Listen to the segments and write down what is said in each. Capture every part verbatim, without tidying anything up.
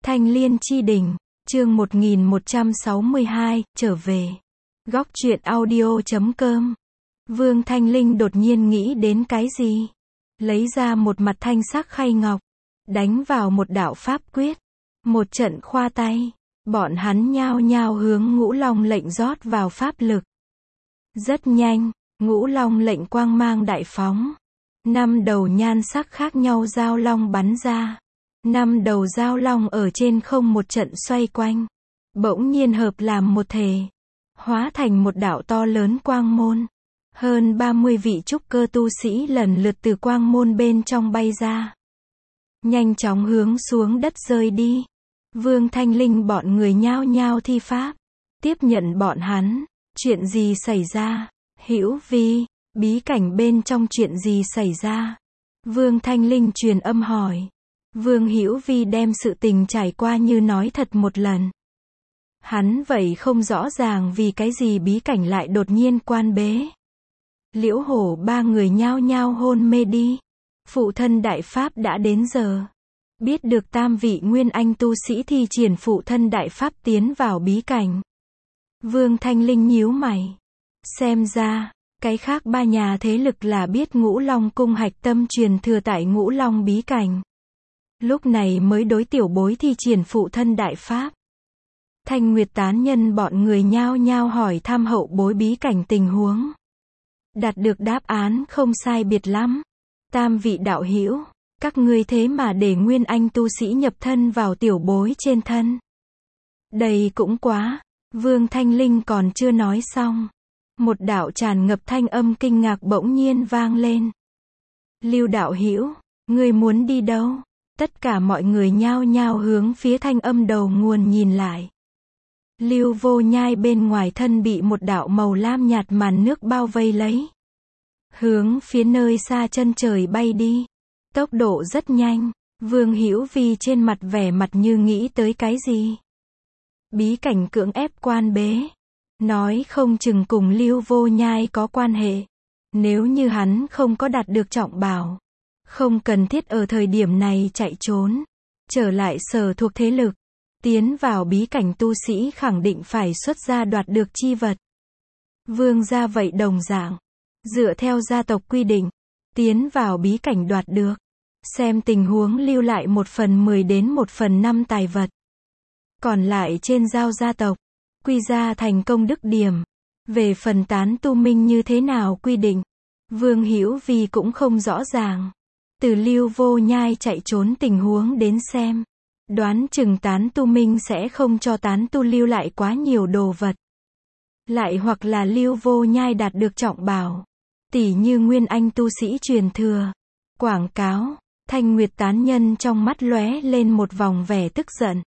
Thanh Liên Chi Đỉnh, chương một nghìn một trăm sáu mươi hai, trở về. Góc truyện audio chấm com. Vương Thanh Linh đột nhiên nghĩ đến cái gì? Lấy ra một mặt thanh sắc khay ngọc, đánh vào một đạo pháp quyết. Một trận khoa tay, bọn hắn nhao nhao hướng Ngũ Long lệnh rót vào pháp lực. Rất nhanh, Ngũ Long lệnh quang mang đại phóng. Năm đầu nhan sắc khác nhau giao long bắn ra. Năm đầu giao long ở trên không một trận xoay quanh. Bỗng nhiên hợp làm một thể. Hóa thành một đạo to lớn quang môn. Hơn ba mươi vị trúc cơ tu sĩ lần lượt từ quang môn bên trong bay ra. Nhanh chóng hướng xuống đất rơi đi. Vương Thanh Linh bọn người nhao nhao thi pháp. Tiếp nhận bọn hắn. Chuyện gì xảy ra? Hữu Vi, bí cảnh bên trong chuyện gì xảy ra? Vương Thanh Linh truyền âm hỏi. Vương Hữu Vi đem sự tình trải qua như nói thật một lần. Hắn vậy không rõ ràng vì cái gì bí cảnh lại đột nhiên quan bế. Liễu Hổ ba người nhao nhao hôn mê đi. Phụ thân đại pháp đã đến giờ. Biết được tam vị nguyên anh tu sĩ thi triển phụ thân đại pháp tiến vào bí cảnh. Vương Thanh Linh nhíu mày. Xem ra, cái khác ba nhà thế lực là biết Ngũ Long cung hạch tâm truyền thừa tại Ngũ Long bí cảnh. Lúc này mới đối tiểu bối thi triển phụ thân đại pháp. Thanh Nguyệt tán nhân bọn người nhao nhao hỏi thăm hậu bối bí cảnh tình huống. Đạt được đáp án không sai biệt lắm. Tam vị đạo hữu, các ngươi thế mà để nguyên anh tu sĩ nhập thân vào tiểu bối trên thân. Đây cũng quá. Vương Thanh Linh còn chưa nói xong. Một đạo tràn ngập thanh âm kinh ngạc bỗng nhiên vang lên. Lưu đạo hữu, ngươi muốn đi đâu? Tất cả mọi người nhao nhao hướng phía thanh âm đầu nguồn nhìn lại. Lưu Vô Nhai bên ngoài thân bị một đạo màu lam nhạt màn nước bao vây lấy. Hướng phía nơi xa chân trời bay đi. Tốc độ rất nhanh. Vương Hữu Vi trên mặt vẻ mặt như nghĩ tới cái gì. Bí cảnh cưỡng ép quan bế. Nói không chừng cùng Lưu Vô Nhai có quan hệ. Nếu như hắn không có đạt được trọng bảo. Không cần thiết ở thời điểm này chạy trốn. Trở lại sở thuộc thế lực. Tiến vào bí cảnh tu sĩ khẳng định phải xuất ra đoạt được chi vật. Vương gia vậy đồng dạng. Dựa theo gia tộc quy định. Tiến vào bí cảnh đoạt được. Xem tình huống lưu lại một phần mười đến một phần năm tài vật. Còn lại trên giao gia tộc. Quy ra thành công đức điểm. Về phần tán tu minh như thế nào quy định. Vương Hữu Vi cũng không rõ ràng. Từ Lưu Vô Nhai chạy trốn tình huống đến xem. Đoán chừng tán tu minh sẽ không cho tán tu lưu lại quá nhiều đồ vật. Lại hoặc là Lưu Vô Nhai đạt được trọng bảo. Tỷ như nguyên anh tu sĩ truyền thừa. Quảng cáo. Thanh Nguyệt tán nhân trong mắt lóe lên một vòng vẻ tức giận.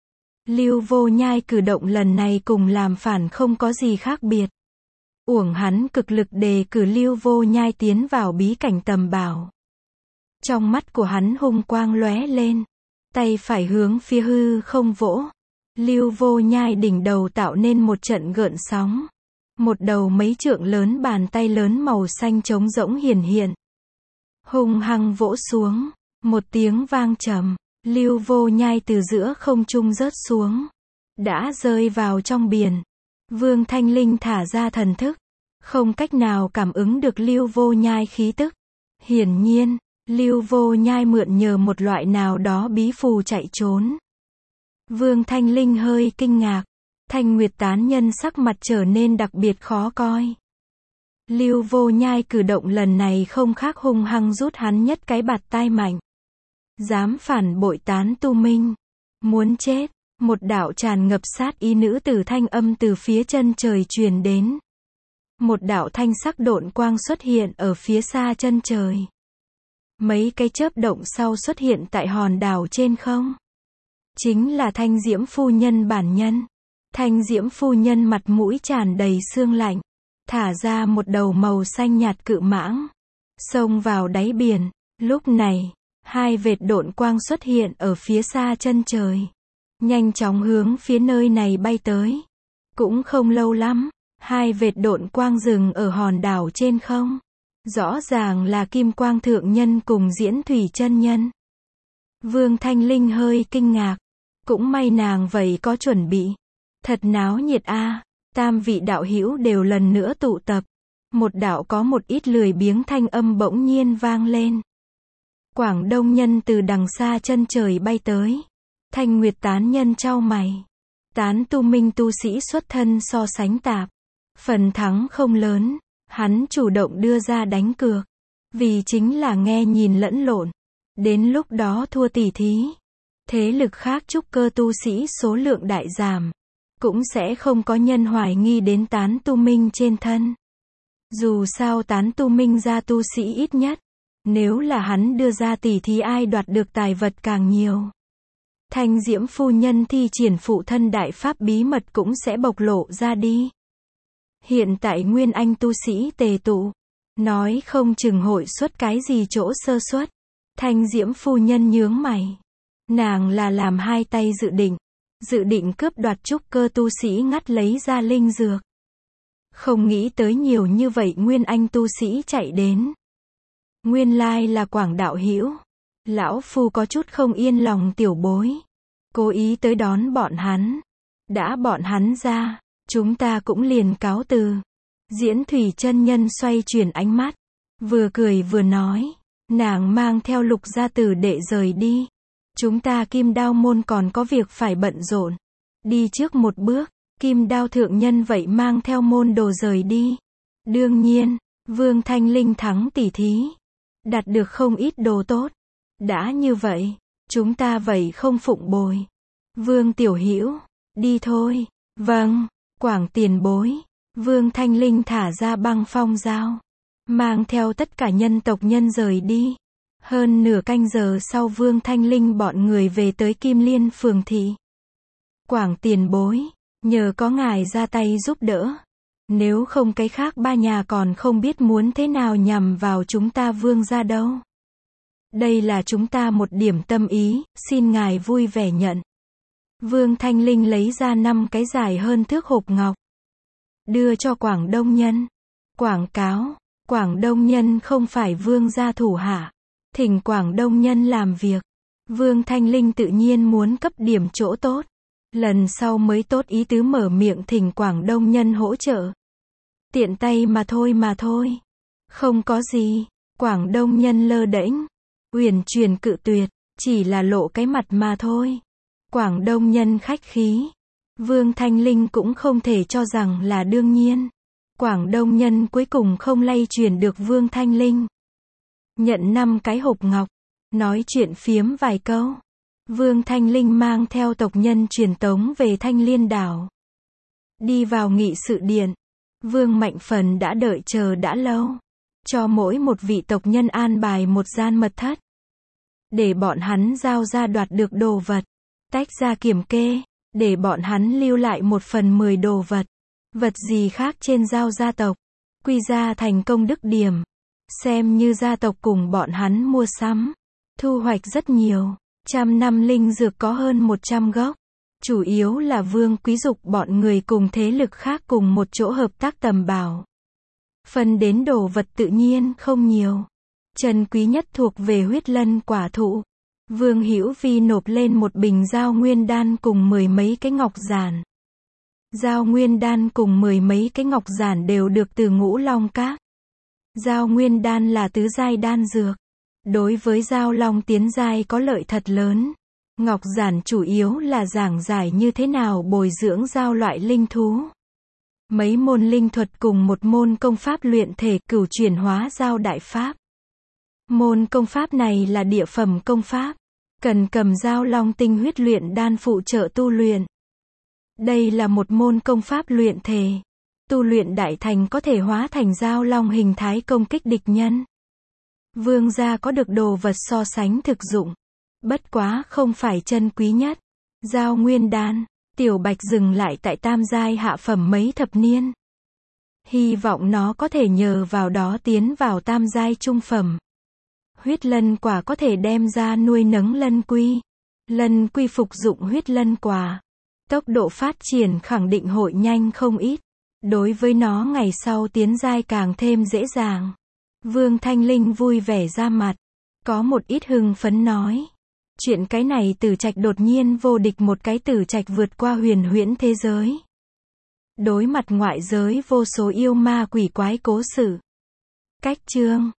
Lưu Vô Nhai cử động lần này cùng làm phản không có gì khác biệt. Uổng hắn cực lực đề cử Lưu Vô Nhai tiến vào bí cảnh tầm bảo. Trong mắt của hắn hung quang lóe lên. Tay phải hướng phía hư không vỗ. Lưu Vô Nhai đỉnh đầu tạo nên một trận gợn sóng. Một đầu mấy trượng lớn bàn tay lớn màu xanh trống rỗng hiển hiện. Hung hăng vỗ xuống. Một tiếng vang trầm. Lưu Vô Nhai từ giữa không trung rớt xuống. Đã rơi vào trong biển. Vương Thanh Linh thả ra thần thức. Không cách nào cảm ứng được Lưu Vô Nhai khí tức. Hiển nhiên, Lưu Vô Nhai mượn nhờ một loại nào đó bí phù chạy trốn. Vương Thanh Linh hơi kinh ngạc. Thanh Nguyệt tán nhân sắc mặt trở nên đặc biệt khó coi. Lưu Vô Nhai cử động lần này không khác hung hăng rút hắn nhất cái bạt tai mạnh. Dám phản bội tán tu minh. Muốn chết. Một đạo tràn ngập sát ý nữ tử thanh âm từ phía chân trời truyền đến. Một đạo thanh sắc độn quang xuất hiện ở phía xa chân trời. Mấy cái chớp động sau xuất hiện tại hòn đảo trên không. Chính là Thanh Diễm phu nhân bản nhân. Thanh Diễm phu nhân mặt mũi tràn đầy sương lạnh. Thả ra một đầu màu xanh nhạt cự mãng. Xông vào đáy biển. Lúc này, hai vệt độn quang xuất hiện ở phía xa chân trời. Nhanh chóng hướng phía nơi này bay tới. Cũng không lâu lắm, hai vệt độn quang dừng ở hòn đảo trên không. Rõ ràng là Kim Quang Thượng Nhân cùng Diễn Thủy Chân Nhân. Vương Thanh Linh hơi kinh ngạc. Cũng may nàng vậy có chuẩn bị. Thật náo nhiệt a. Tam vị đạo hữu đều lần nữa tụ tập. Một đạo có một ít lười biếng thanh âm bỗng nhiên vang lên. Quảng Đông nhân từ đằng xa chân trời bay tới. Thanh Nguyệt tán nhân chau mày. Tán tu minh tu sĩ xuất thân so sánh tạp. Phần thắng không lớn. Hắn chủ động đưa ra đánh cược. Vì chính là nghe nhìn lẫn lộn. Đến lúc đó thua tỉ thí. Thế lực khác trúc cơ tu sĩ số lượng đại giảm. Cũng sẽ không có nhân hoài nghi đến tán tu minh trên thân. Dù sao tán tu minh ra tu sĩ ít nhất. Nếu là hắn đưa ra tỉ thí ai đoạt được tài vật càng nhiều. Thanh Diễm phu nhân thi triển phụ thân đại pháp bí mật cũng sẽ bộc lộ ra đi. Hiện tại Nguyên Anh tu sĩ tề tụ. Nói không chừng hội xuất cái gì chỗ sơ suất. Thanh Diễm phu nhân nhướng mày. Nàng là làm hai tay dự định. Dự định cướp đoạt trúc cơ tu sĩ ngắt lấy ra linh dược. Không nghĩ tới nhiều như vậy Nguyên Anh tu sĩ chạy đến. Nguyên lai là Quảng đạo hữu. Lão phu có chút không yên lòng tiểu bối. Cố ý tới đón bọn hắn. Đã bọn hắn ra, chúng ta cũng liền cáo từ. Diễn Thủy chân nhân xoay chuyển ánh mắt. Vừa cười vừa nói. Nàng mang theo Lục gia tử đệ rời đi. Chúng ta Kim Đao môn còn có việc phải bận rộn. Đi trước một bước. Kim Đao thượng nhân vậy mang theo môn đồ rời đi. Đương nhiên, Vương Thanh Linh thắng tỉ thí. Đạt được không ít đồ tốt. Đã như vậy, chúng ta vậy không phụng bồi. Vương tiểu hữu, đi thôi. Vâng, Quảng tiền bối. Vương Thanh Linh thả ra băng phong dao. Mang theo tất cả nhân tộc nhân rời đi. Hơn nửa canh giờ sau Vương Thanh Linh bọn người về tới Kim Liên phường thị. Quảng tiền bối, nhờ có ngài ra tay giúp đỡ. Nếu không cái khác ba nhà còn không biết muốn thế nào nhằm vào chúng ta Vương gia đâu. Đây là chúng ta một điểm tâm ý, xin ngài vui vẻ nhận. Vương Thanh Linh lấy ra năm cái dài hơn thước hộp ngọc. Đưa cho Quảng Đông nhân. Quảng cáo, Quảng Đông nhân không phải Vương gia thủ hạ. Thỉnh Quảng Đông nhân làm việc. Vương Thanh Linh tự nhiên muốn cấp điểm chỗ tốt. Lần sau mới tốt ý tứ mở miệng thỉnh Quảng Đông nhân hỗ trợ. Tiện tay mà thôi mà thôi. Không có gì. Quảng Đông nhân lơ đễnh. Uyển chuyển cự tuyệt. Chỉ là lộ cái mặt mà thôi. Quảng Đông nhân khách khí. Vương Thanh Linh cũng không thể cho rằng là đương nhiên. Quảng Đông nhân cuối cùng không lay chuyển được Vương Thanh Linh. Nhận năm cái hộp ngọc. Nói chuyện phiếm vài câu. Vương Thanh Linh mang theo tộc nhân truyền tống về Thanh Liên đảo. Đi vào nghị sự điện. Vương Mạnh Phần đã đợi chờ đã lâu. Cho mỗi một vị tộc nhân an bài một gian mật thất. Để bọn hắn giao ra đoạt được đồ vật. Tách ra kiểm kê. Để bọn hắn lưu lại một phần mười đồ vật. Vật gì khác trên giao gia tộc. Quy ra thành công đức điểm. Xem như gia tộc cùng bọn hắn mua sắm. Thu hoạch rất nhiều. Trăm năm linh dược có hơn một trăm gốc. Chủ yếu là Vương Quý Dục bọn người cùng thế lực khác cùng một chỗ hợp tác tầm bảo. Phần đến đồ vật tự nhiên không nhiều. Trân quý nhất thuộc về huyết lân quả thụ. Vương Hữu Vi nộp lên một bình giao nguyên đan cùng mười mấy cái ngọc giản. Giao nguyên đan cùng mười mấy cái ngọc giản đều được từ Ngũ Long Các. Giao nguyên đan là tứ giai đan dược. Đối với giao long tiến giai có lợi thật lớn. Ngọc giản chủ yếu là giảng giải như thế nào bồi dưỡng giao loại linh thú. Mấy môn linh thuật cùng một môn công pháp luyện thể cửu chuyển hóa giao đại pháp. Môn công pháp này là địa phẩm công pháp. Cần cầm giao long tinh huyết luyện đan phụ trợ tu luyện. Đây là một môn công pháp luyện thể. Tu luyện đại thành có thể hóa thành giao long hình thái công kích địch nhân. Vương gia có được đồ vật so sánh thực dụng. Bất quá không phải chân quý nhất. Giao nguyên đan. Tiểu Bạch dừng lại tại tam giai hạ phẩm mấy thập niên. Hy vọng nó có thể nhờ vào đó tiến vào tam giai trung phẩm. Huyết lân quả có thể đem ra nuôi nấng lân quy. Lân quy phục dụng huyết lân quả. Tốc độ phát triển khẳng định hội nhanh không ít. Đối với nó ngày sau tiến giai càng thêm dễ dàng. Vương Thanh Linh vui vẻ ra mặt. Có một ít hưng phấn nói. Chuyện cái này Tử Trạch đột nhiên vô địch một cái Tử Trạch vượt qua huyền huyễn thế giới. Đối mặt ngoại giới vô số yêu ma quỷ quái cố sự. Cách chương